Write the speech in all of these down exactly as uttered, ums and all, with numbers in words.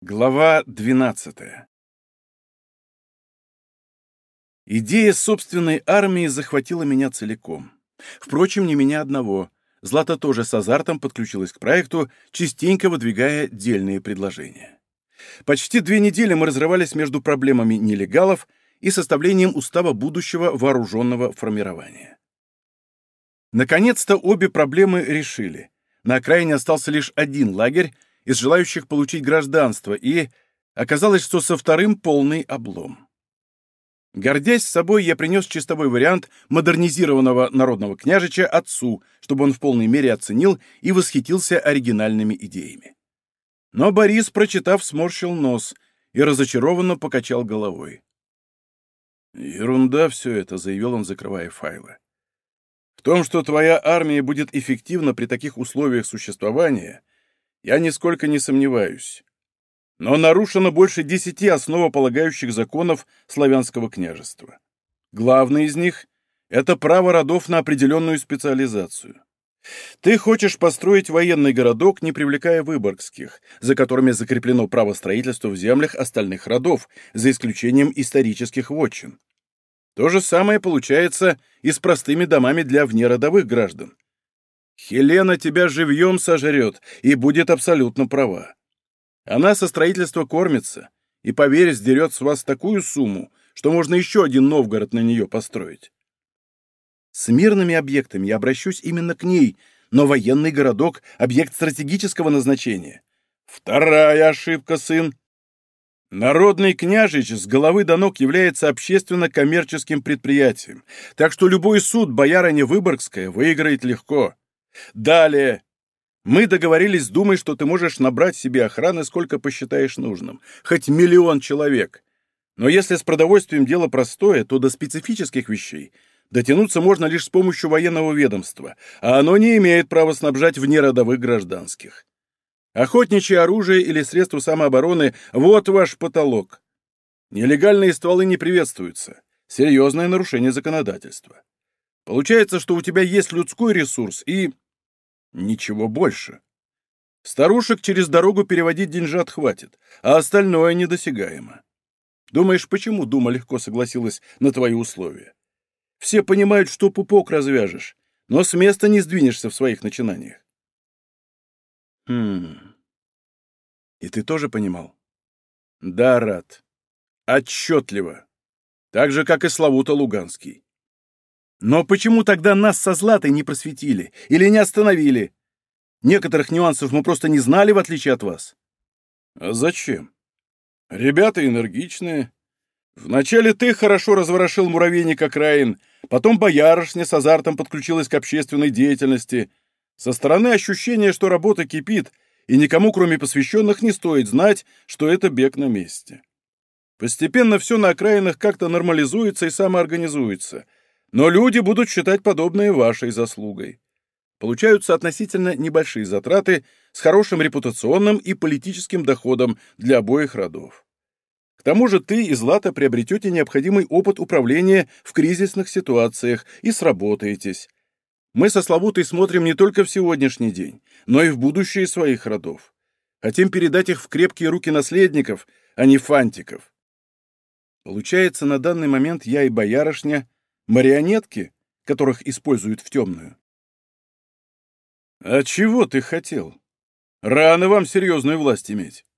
Глава двенадцатая. Идея собственной армии захватила меня целиком. Впрочем, не меня одного. Злата тоже с азартом подключилась к проекту, частенько выдвигая дельные предложения. Почти две недели мы разрывались между проблемами нелегалов и составлением устава будущего вооруженного формирования. Наконец-то обе проблемы решили. На окраине остался лишь один лагерь из желающих получить гражданство, и оказалось, что со вторым полный облом. Гордясь собой, я принес чистовой вариант модернизированного народного княжича отцу, чтобы он в полной мере оценил и восхитился оригинальными идеями. Но Борис, прочитав, сморщил нос и разочарованно покачал головой. «Ерунда все это», — заявил он, закрывая файлы. «В том, что твоя армия будет эффективна при таких условиях существования, я нисколько не сомневаюсь. Но нарушено больше десяти основополагающих законов славянского княжества. Главный из них — это право родов на определенную специализацию. Ты хочешь построить военный городок, не привлекая выборгских, за которыми закреплено право строительства в землях остальных родов, за исключением исторических вотчин. То же самое получается и с простыми домами для внеродовых граждан. Хелена тебя живьем сожрет и будет абсолютно права. Она со строительства кормится, и, поверь, сдерет с вас такую сумму, что можно еще один Новгород на нее построить. С мирными объектами я обращусь именно к ней, но военный городок — объект стратегического назначения. Вторая ошибка, сын. Народный княжич с головы до ног является общественно-коммерческим предприятием, так что любой суд боярине Выборгская выиграет легко. Далее. Мы договорились с Думой, что ты можешь набрать себе охраны, сколько посчитаешь нужным. Хоть миллион человек. Но если с продовольствием дело простое, то до специфических вещей дотянуться можно лишь с помощью военного ведомства, а оно не имеет права снабжать внеродовых гражданских. Охотничье оружие или средства самообороны — вот ваш потолок. Нелегальные стволы не приветствуются. Серьезное нарушение законодательства. Получается, что у тебя есть людской ресурс и... ничего больше. Старушек через дорогу переводить деньжат хватит, а остальное недосягаемо. Думаешь, почему Дума легко согласилась на твои условия? Все понимают, что пупок развяжешь, но с места не сдвинешься в своих начинаниях. Хм. И ты тоже понимал? Да, Рад. Отчетливо. Так же, как и Славута Луганский. Но почему тогда нас со Златой не просветили или не остановили? Некоторых нюансов мы просто не знали, в отличие от вас. А зачем? Ребята энергичные. Вначале ты хорошо разворошил муравейник окраин, потом боярышня с азартом подключилась к общественной деятельности. Со стороны ощущение, что работа кипит, и никому, кроме посвященных, не стоит знать, что это бег на месте. Постепенно все на окраинах как-то нормализуется и самоорганизуется, но люди будут считать подобное вашей заслугой. Получаются относительно небольшие затраты с хорошим репутационным и политическим доходом для обоих родов. К тому же ты и Злата приобретете необходимый опыт управления в кризисных ситуациях и сработаетесь. Мы со Славутой смотрим не только в сегодняшний день, но и в будущее своих родов. Хотим передать их в крепкие руки наследников, а не фантиков. Получается, на данный момент я и боярышня — марионетки, которых используют в темную. А чего ты хотел? Рано вам серьезную власть иметь.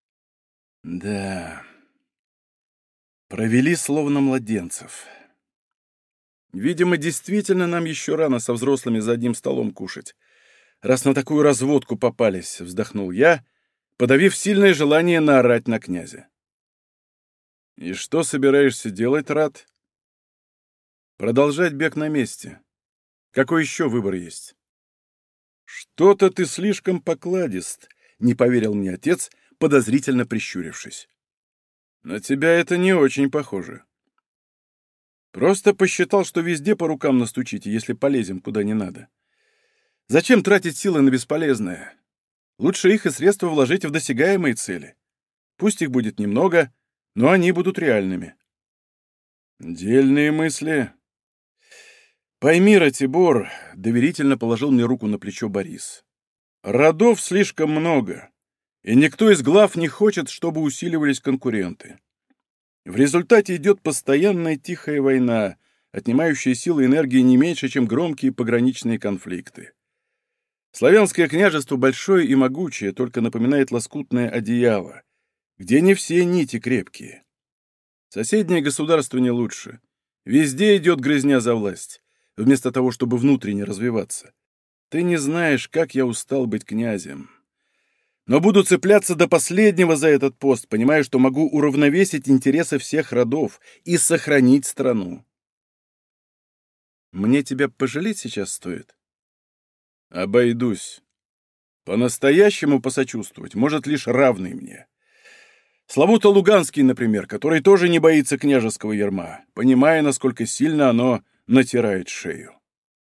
Да. Провели словно младенцев. Видимо, действительно нам еще рано со взрослыми за одним столом кушать. Раз на такую разводку попались, вздохнул я, подавив сильное желание наорать на князя. И что собираешься делать, Рад? Продолжать бег на месте. Какой еще выбор есть? Что-то ты слишком покладист, не поверил мне отец, подозрительно прищурившись. На тебя это не очень похоже. Просто посчитал, что везде по рукам настучите, если полезем куда не надо. Зачем тратить силы на бесполезное? Лучше их и средства вложить в досягаемые цели. Пусть их будет немного, но они будут реальными. Дельные мысли. Пойми, Ратибор, доверительно положил мне руку на плечо Борис. Родов слишком много, И никто из глав не хочет, чтобы усиливались конкуренты. В результате идет постоянная тихая война, отнимающая силы и энергии не меньше, чем громкие пограничные конфликты. Славянское княжество большое и могучее, только напоминает лоскутное одеяло, где не все нити крепкие. Соседнее государство не лучше. Везде идет грызня за власть, вместо того, чтобы внутренне развиваться. Ты не знаешь, как я устал быть князем. Но буду цепляться до последнего за этот пост, понимая, что могу уравновесить интересы всех родов и сохранить страну. Мне тебя пожалеть сейчас стоит? Обойдусь. По-настоящему посочувствовать может лишь равный мне. Славута Луганский, например, который тоже не боится княжеского ярма, понимая, насколько сильно оно натирает шею.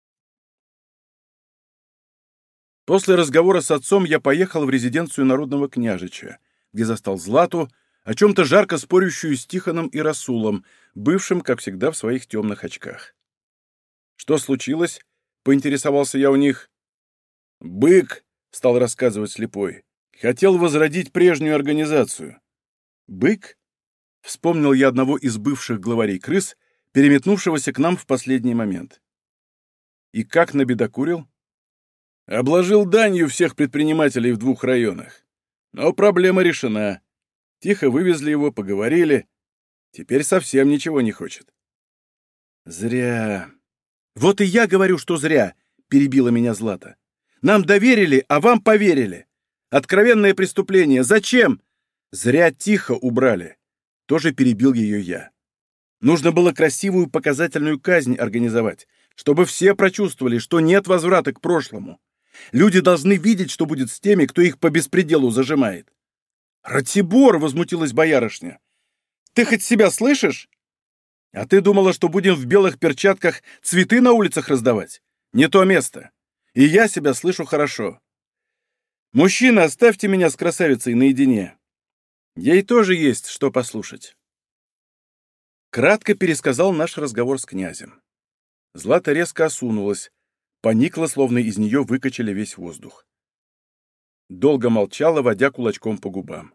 После разговора с отцом я поехал в резиденцию народного княжича, где застал Злату, о чем-то жарко спорящую с Тихоном и Расулом, бывшим, как всегда, в своих темных очках. «Что случилось?» — поинтересовался я у них. «Бык», — стал рассказывать слепой, — «хотел возродить прежнюю организацию». «Бык?» — вспомнил я одного из бывших главарей крыс, переметнувшегося к нам в последний момент. «И как набедокурил?» Обложил данью всех предпринимателей в двух районах. Но проблема решена. Тихо вывезли его, поговорили. Теперь совсем ничего не хочет. Зря. Вот и я говорю, что зря, перебила меня Злата. Нам доверили, а вам поверили. Откровенное преступление. Зачем? Зря Тихо убрали. Тоже перебил ее я. Нужно было красивую показательную казнь организовать, чтобы все прочувствовали, что нет возврата к прошлому. Люди должны видеть, что будет с теми, кто их по беспределу зажимает. «Ратибор!» — возмутилась боярышня. «Ты хоть себя слышишь? А ты думала, что будем в белых перчатках цветы на улицах раздавать? Не то место. И я себя слышу хорошо. Мужчина, оставьте меня с красавицей наедине. Ей тоже есть что послушать». Кратко пересказал наш разговор с князем. Злата резко осунулась, поникла, словно из нее выкачали весь воздух. Долго молчала, водя кулачком по губам.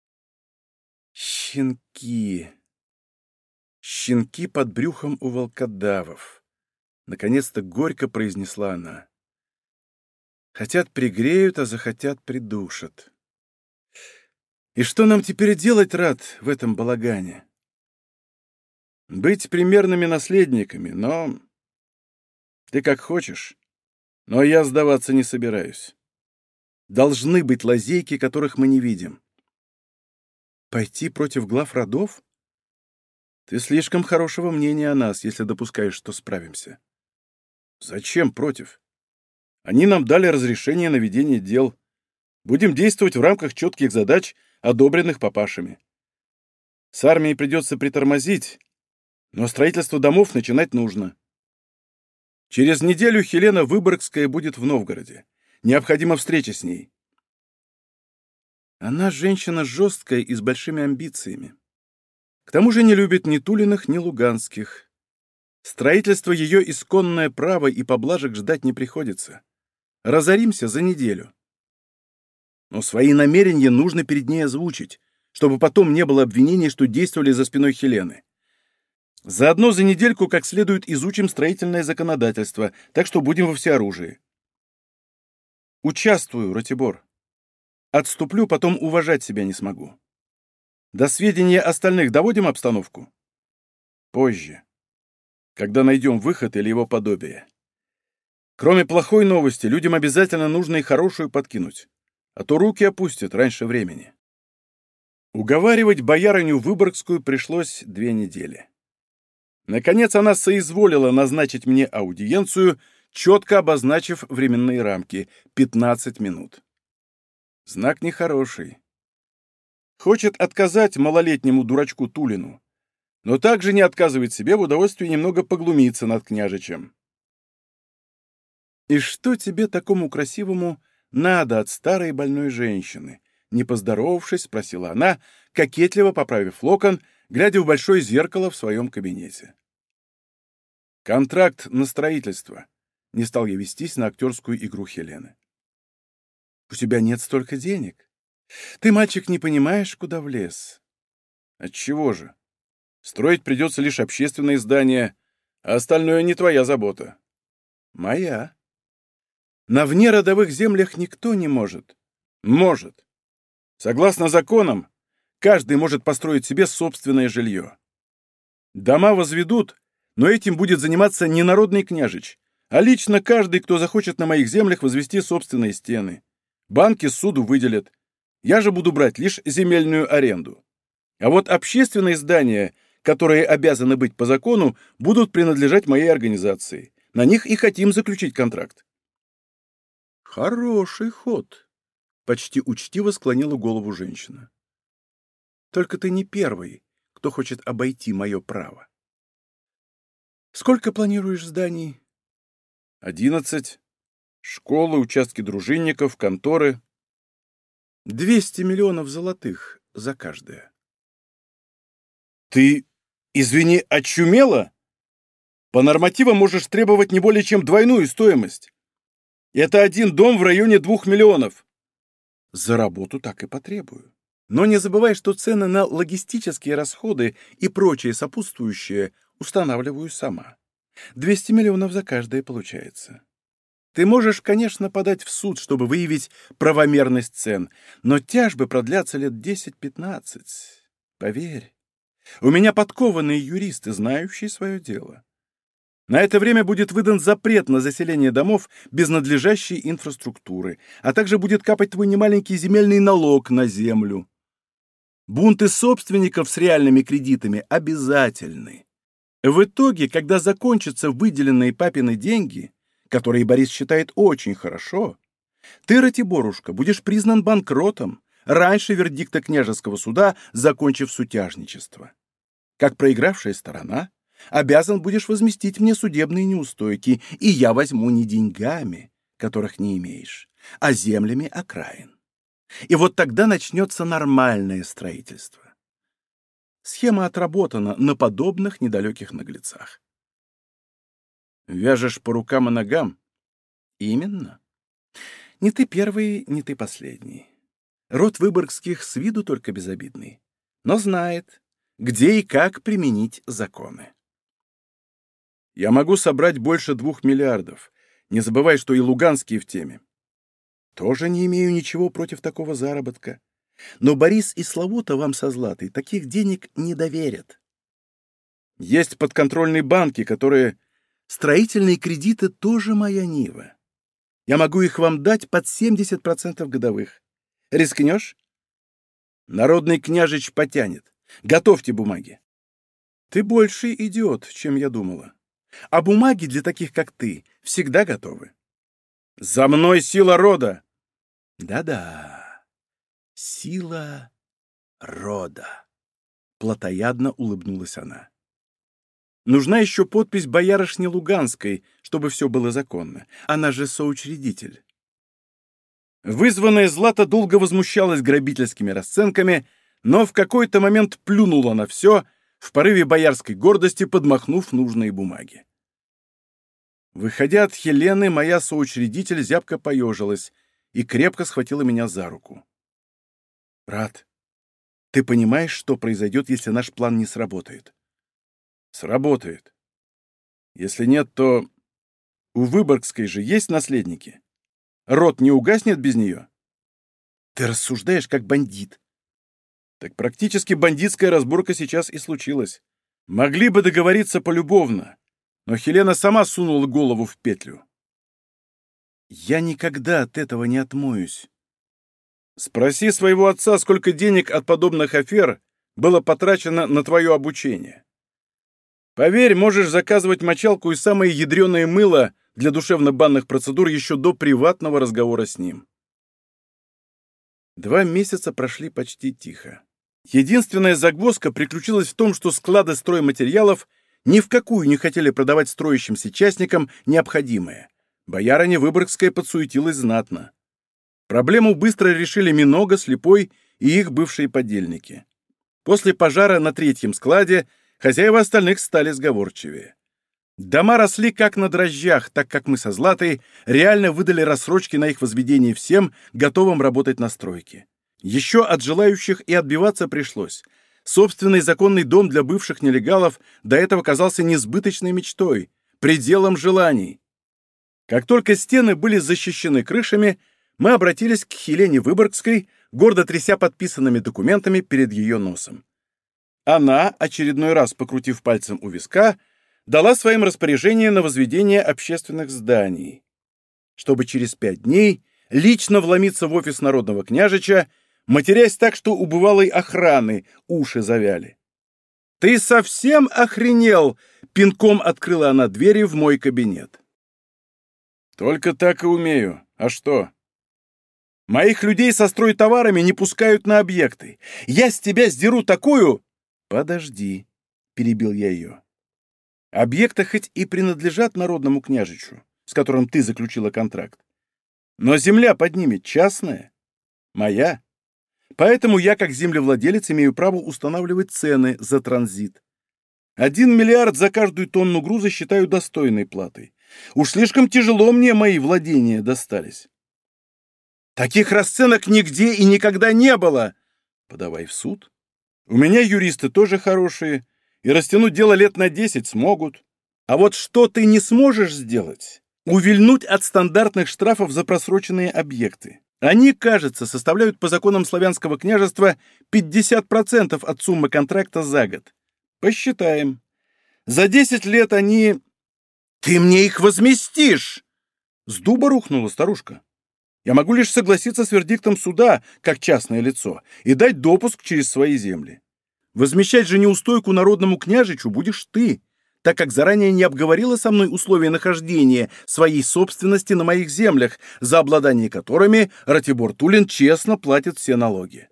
«Щенки! Щенки под брюхом у волкодавов!» Наконец-то горько произнесла она. «Хотят пригреют, а захотят придушат. И что нам теперь делать, Рад, в этом балагане? Быть примерными наследниками, но... Ты как хочешь, но я сдаваться не собираюсь. Должны быть лазейки, которых мы не видим. Пойти против глав родов? Ты слишком хорошего мнения о нас, если допускаешь, что справимся. Зачем против? Они нам дали разрешение на ведение дел. Будем действовать в рамках четких задач, одобренных папашами. С армией придется притормозить, но строительство домов начинать нужно. Через неделю Хелена Выборгская будет в Новгороде. Необходима встреча с ней. Она женщина жесткая и с большими амбициями. К тому же не любит ни Тулиных, ни Луганских. Строительство ее исконное право, и поблажек ждать не приходится. Разоримся за неделю. Но свои намерения нужно перед ней озвучить, чтобы потом не было обвинений, что действовали за спиной Хелены. Заодно за недельку как следует изучим строительное законодательство, так что будем во всеоружии. Участвую, Ратибор. Отступлю, потом уважать себя не смогу. До сведения остальных доводим обстановку? Позже. Когда найдем выход или его подобие. Кроме плохой новости, людям обязательно нужно и хорошую подкинуть, а то руки опустят раньше времени. Уговаривать боярыню Выборгскую пришлось две недели. Наконец она соизволила назначить мне аудиенцию, четко обозначив временные рамки — пятнадцать минут. Знак нехороший. Хочет отказать малолетнему дурачку Тулину, но также не отказывает себе в удовольствии немного поглумиться над княжичем. «И что тебе, такому красивому, надо от старой больной женщины?» Не поздоровавшись, спросила она, кокетливо поправив локон, глядя в большое зеркало в своем кабинете. «Контракт на строительство», — не стал я вестись на актерскую игру Хелены. «У тебя нет столько денег. Ты, мальчик, не понимаешь, куда влез. Отчего же? Строить придется лишь общественные здания, а остальное не твоя забота. Моя. На внеродовых землях никто не может. Может. Согласно законам, каждый может построить себе собственное жилье. Дома возведут, но этим будет заниматься не народный княжич, а лично каждый, кто захочет на моих землях возвести собственные стены. Банки суду выделят. Я же буду брать лишь земельную аренду. А вот общественные здания, которые обязаны быть по закону, будут принадлежать моей организации. На них и хотим заключить контракт. Хороший ход, — почти учтиво склонила голову женщина. Только ты не первый, кто хочет обойти мое право. Сколько планируешь зданий? Одиннадцать. Школы, участки дружинников, конторы. Двести миллионов золотых за каждое. Ты, извини, очумела? По нормативам можешь требовать не более чем двойную стоимость. Это один дом в районе двух миллионов. За работу так и потребую. Но не забывай, что цены на логистические расходы и прочее сопутствующее устанавливаю сама. двести миллионов за каждое получается. Ты можешь, конечно, подать в суд, чтобы выявить правомерность цен, но тяжбы продлятся лет десять-пятнадцать. Поверь, у меня подкованные юристы, знающие свое дело. На это время будет выдан запрет на заселение домов без надлежащей инфраструктуры, а также будет капать твой немаленький земельный налог на землю. Бунты собственников с реальными кредитами обязательны. В итоге, когда закончатся выделенные папины деньги, которые Борис считает очень хорошо, ты, Ратиборушка, будешь признан банкротом раньше вердикта княжеского суда, закончив сутяжничество. Как проигравшая сторона, обязан будешь возместить мне судебные неустойки, и я возьму не деньгами, которых не имеешь, а землями окраин. И вот тогда начнется нормальное строительство. Схема отработана на подобных недалеких наглецах. Вяжешь по рукам и ногам? Именно. Не ты первый, не ты последний. Род Выборгских с виду только безобидный, но знает, где и как применить законы. Я могу собрать больше двух миллиардов. Не забывай, что и Луганские в теме. Тоже не имею ничего против такого заработка. Но Борис и Славута вам со Златой таких денег не доверят. Есть подконтрольные банки, которые... Строительные кредиты тоже моя нива. Я могу их вам дать под семьдесят процентов годовых. Рискнешь? Народный княжич потянет. Готовьте бумаги. Ты больше идиот, чем я думала. А бумаги для таких, как ты, всегда готовы. За мной сила рода. Да-да, сила рода. Плотоядно улыбнулась она. Нужна еще подпись боярышни Луганской, чтобы все было законно. Она же соучредитель. Вызванная Злата долго возмущалась грабительскими расценками, но в какой-то момент плюнула на все, в порыве боярской гордости подмахнув нужные бумаги. Выходя от Хелены, моя соучредитель зябко поежилась и крепко схватила меня за руку. «Брат, ты понимаешь, что произойдет, если наш план не сработает?» «Сработает. Если нет, то у Выборгской же есть наследники. Род не угаснет без нее?» «Ты рассуждаешь, как бандит». Так практически бандитская разборка сейчас и случилась. Могли бы договориться полюбовно, но Хелена сама сунула голову в петлю. «Я никогда от этого не отмоюсь». Спроси своего отца, сколько денег от подобных афер было потрачено на твое обучение. Поверь, можешь заказывать мочалку и самое ядреное мыло для душевно-банных процедур еще до приватного разговора с ним. Два месяца прошли почти тихо. Единственная загвоздка приключилась в том, что склады стройматериалов ни в какую не хотели продавать строящимся частникам необходимое. Боярыня Выборгская подсуетилась знатно. Проблему быстро решили Минога, Слепой и их бывшие подельники. После пожара на третьем складе хозяева остальных стали сговорчивее. Дома росли как на дрожжах, так как мы со Златой реально выдали рассрочки на их возведение всем, готовым работать на стройке. Еще от желающих и отбиваться пришлось. Собственный законный дом для бывших нелегалов до этого казался несбыточной мечтой, пределом желаний. Как только стены были защищены крышами, мы обратились к Хелене Выборгской, гордо тряся подписанными документами перед ее носом. Она, очередной раз покрутив пальцем у виска, дала своим распоряжение на возведение общественных зданий, чтобы через пять дней лично вломиться в офис народного княжича, матерясь так, что у бывалой охраны уши завяли. «Ты совсем охренел?» — пинком открыла она двери в мой кабинет. «Только так и умею. А что?» «Моих людей со стройтоварами не пускают на объекты. Я с тебя сдеру такую...» «Подожди», — перебил я ее. «Объекты хоть и принадлежат народному княжичу, с которым ты заключила контракт, но земля под ними частная, моя. Поэтому я, как землевладелец, имею право устанавливать цены за транзит. Один миллиард за каждую тонну груза считаю достойной платой. Уж слишком тяжело мне мои владения достались». «Таких расценок нигде и никогда не было!» «Подавай в суд. У меня юристы тоже хорошие, и растянуть дело лет на десять смогут. А вот что ты не сможешь сделать? Увильнуть от стандартных штрафов за просроченные объекты. Они, кажется, составляют по законам славянского княжества пятьдесят процентов от суммы контракта за год. Посчитаем. За десять лет они... Ты мне их возместишь!» С дуба рухнула старушка. «Я могу лишь согласиться с вердиктом суда, как частное лицо, и дать допуск через свои земли. Возмещать же неустойку народному княжичу будешь ты, так как заранее не обговорила со мной условия нахождения своей собственности на моих землях, за обладание которыми Ратибор Тулин честно платит все налоги».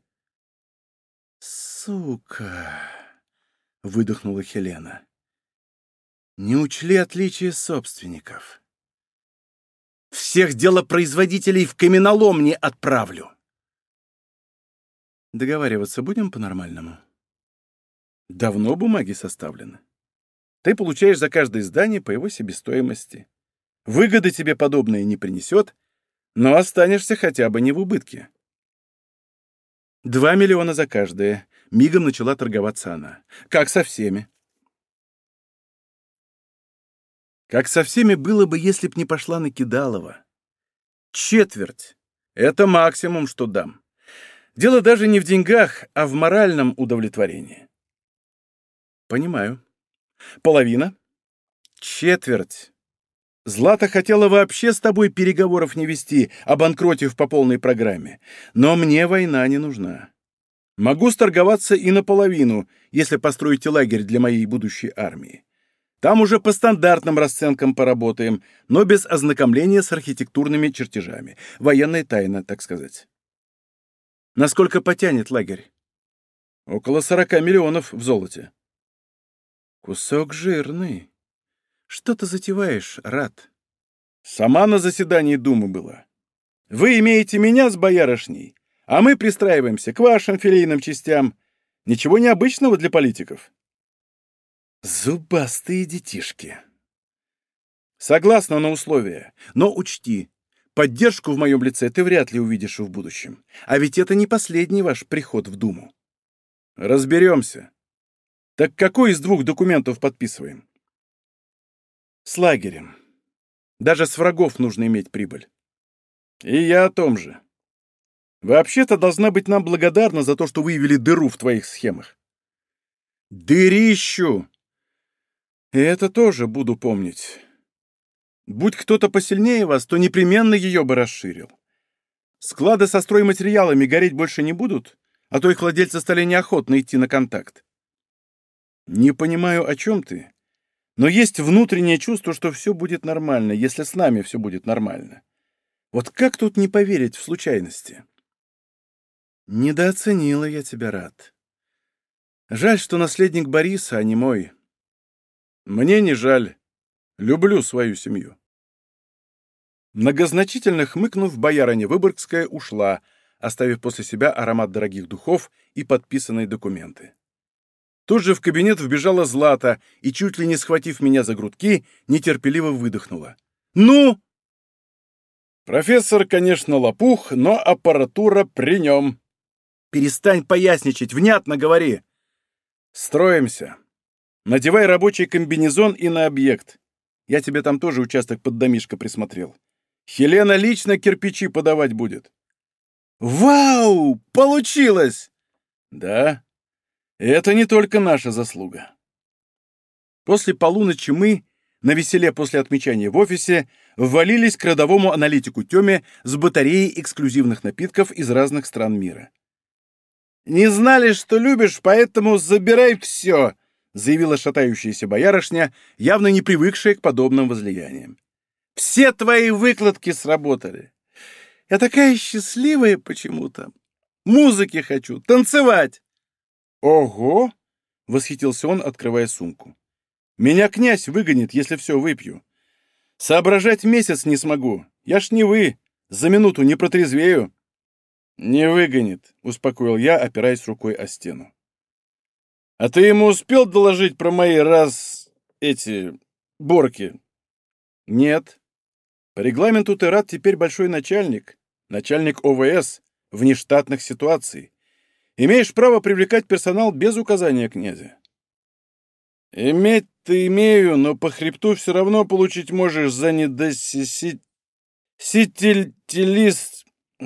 «Сука!» — выдохнула Хелена. «Не учли отличия собственников. Всех делопроизводителей в каменолом не отправлю». «Договариваться будем по-нормальному?» «Давно бумаги составлены. Ты получаешь за каждое здание по его себестоимости. Выгоды тебе подобное не принесет, но останешься хотя бы не в убытке». «Два миллиона за каждое», — мигом начала торговаться она. «Как со всеми». Как со всеми было бы, если б не пошла на Кидалова. Четверть — это максимум, что дам. Дело даже не в деньгах, а в моральном удовлетворении. Понимаю. Половина? Четверть. Злата хотела вообще с тобой переговоров не вести, обанкротив по полной программе. Но мне война не нужна. Могу сторговаться и наполовину, если построите лагерь для моей будущей армии. Там уже по стандартным расценкам поработаем, но без ознакомления с архитектурными чертежами. Военная тайна, так сказать. Насколько потянет лагерь? Около сорока миллионов в золоте. Кусок жирный. Что ты затеваешь, Рат? Сама на заседании Думы была. Вы имеете меня с боярышней, а мы пристраиваемся к вашим филейным частям. Ничего необычного для политиков. Зубастые детишки. Согласна на условия, но учти, поддержку в моем лице ты вряд ли увидишь в будущем. А ведь это не последний ваш приход в Думу. Разберемся. Так какой из двух документов подписываем? С лагерем. Даже с врагов нужно иметь прибыль. И я о том же. Вообще-то должна быть нам благодарна за то, что выявили дыру в твоих схемах. Дырищу! И это тоже буду помнить. Будь кто-то посильнее вас, то непременно ее бы расширил. Склады со стройматериалами гореть больше не будут, а то их владельцы стали неохотно идти на контакт. Не понимаю, о чем ты, но есть внутреннее чувство, что все будет нормально, если с нами все будет нормально. Вот как тут не поверить в случайности? Недооценила я тебя, Рат. Жаль, что наследник Бориса, а не мой. Мне не жаль. Люблю свою семью. Многозначительно хмыкнув, боярыня Выборгская ушла, оставив после себя аромат дорогих духов и подписанные документы. Тут же в кабинет вбежала Злата и, чуть ли не схватив меня за грудки, нетерпеливо выдохнула. «Ну?» «Профессор, конечно, лопух, но аппаратура при нем». Перестань поясничать, внятно говори. Строимся. Надевай рабочий комбинезон и на объект. Я тебе там тоже участок под домишко присмотрел. Хелена лично кирпичи подавать будет. Вау! Получилось! Да, это не только наша заслуга. После полуночи мы, навеселе после отмечания в офисе, ввалились к родовому аналитику Тёме с батареей эксклюзивных напитков из разных стран мира. «Не знали, что любишь, поэтому забирай все», — заявила шатающаяся боярышня, явно не привыкшая к подобным возлияниям. «Все твои выкладки сработали. Я такая счастливая почему-то. Музыки хочу, танцевать». «Ого!» — восхитился он, открывая сумку. «Меня князь выгонит, если все выпью. Соображать месяц не смогу. Я ж не вы. За минуту не протрезвею». «Не выгонит», — успокоил я, опираясь рукой о стену. «А ты ему успел доложить про мои раз... эти... борки?» «Нет. По регламенту ты рад теперь большой начальник, начальник О В С, внештатных ситуаций. Имеешь право привлекать персонал без указания князя». «Иметь-то имею, но по хребту все равно получить можешь за недосисить... сительтилист...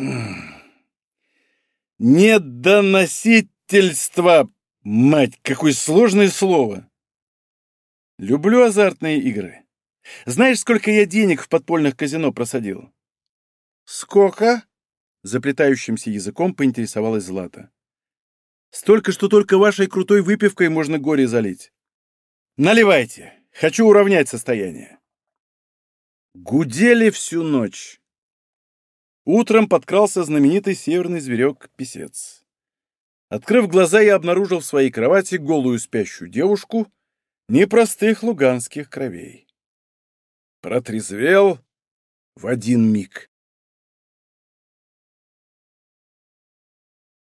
недоносительство... Мать, какое сложное слово!» «Люблю азартные игры. Знаешь, сколько я денег в подпольных казино просадил?» «Сколько?» — заплетающимся языком поинтересовалась Злата. «Столько, что только вашей крутой выпивкой можно горе залить. Наливайте, хочу уравнять состояние». Гудели всю ночь. Утром подкрался знаменитый северный зверек-писец. Открыв глаза, я обнаружил в своей кровати голую спящую девушку непростых луганских кровей. Протрезвел в один миг.